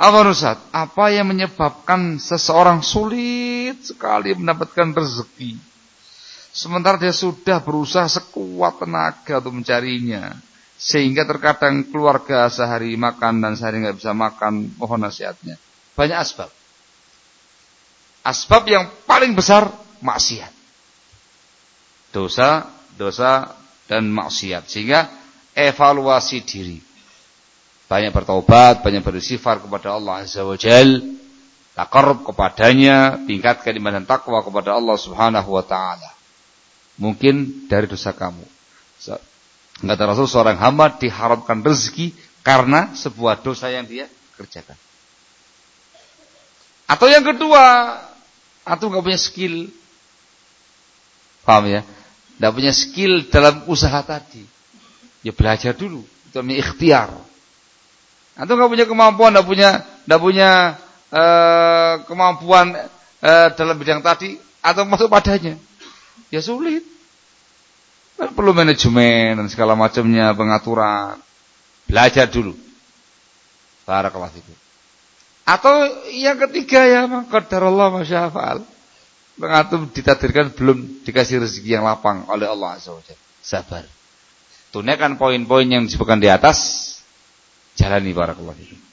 Apa Ustaz? Apa yang menyebabkan seseorang sulit sekali mendapatkan rezeki? Sementara dia sudah berusaha sekuat tenaga untuk mencarinya. Sehingga terkadang keluarga sehari makan dan sehari nggak bisa makan. Mohon nasihatnya. Banyak asbab. Asbab yang paling besar, maksiat. Dosa dan maksiat. Sehingga evaluasi diri. Banyak bertaubat, banyak beristighfar kepada Allah Azza wa Jal, taqarrub kepadanya, tingkatkan iman dan takwa kepada Allah Subhanahu wa taala. Mungkin dari dosa kamu. Kata Rasul, seorang hamba diharamkan rezeki karena sebuah dosa yang dia kerjakan. Atau yang kedua, antum enggak punya skill. Paham ya? Enggak punya skill dalam usaha tadi. Ya belajar dulu, itu namanya ikhtiar. Antum nggak punya kemampuan, nggak punya kemampuan dalam bidang tadi atau masuk padanya, ya sulit. Kan perlu manajemen dan segala macamnya, pengaturan. Belajar dulu. Barakallahu fikum. Atau yang ketiga ya, qadarullah masya fa'al. Antum ditakdirkan belum dikasih rezeki yang lapang oleh Allah Azza wa Jalla. Sabar. Tunaikan poin-poin yang disebutkan di atas. Jalani barakallahu fikum.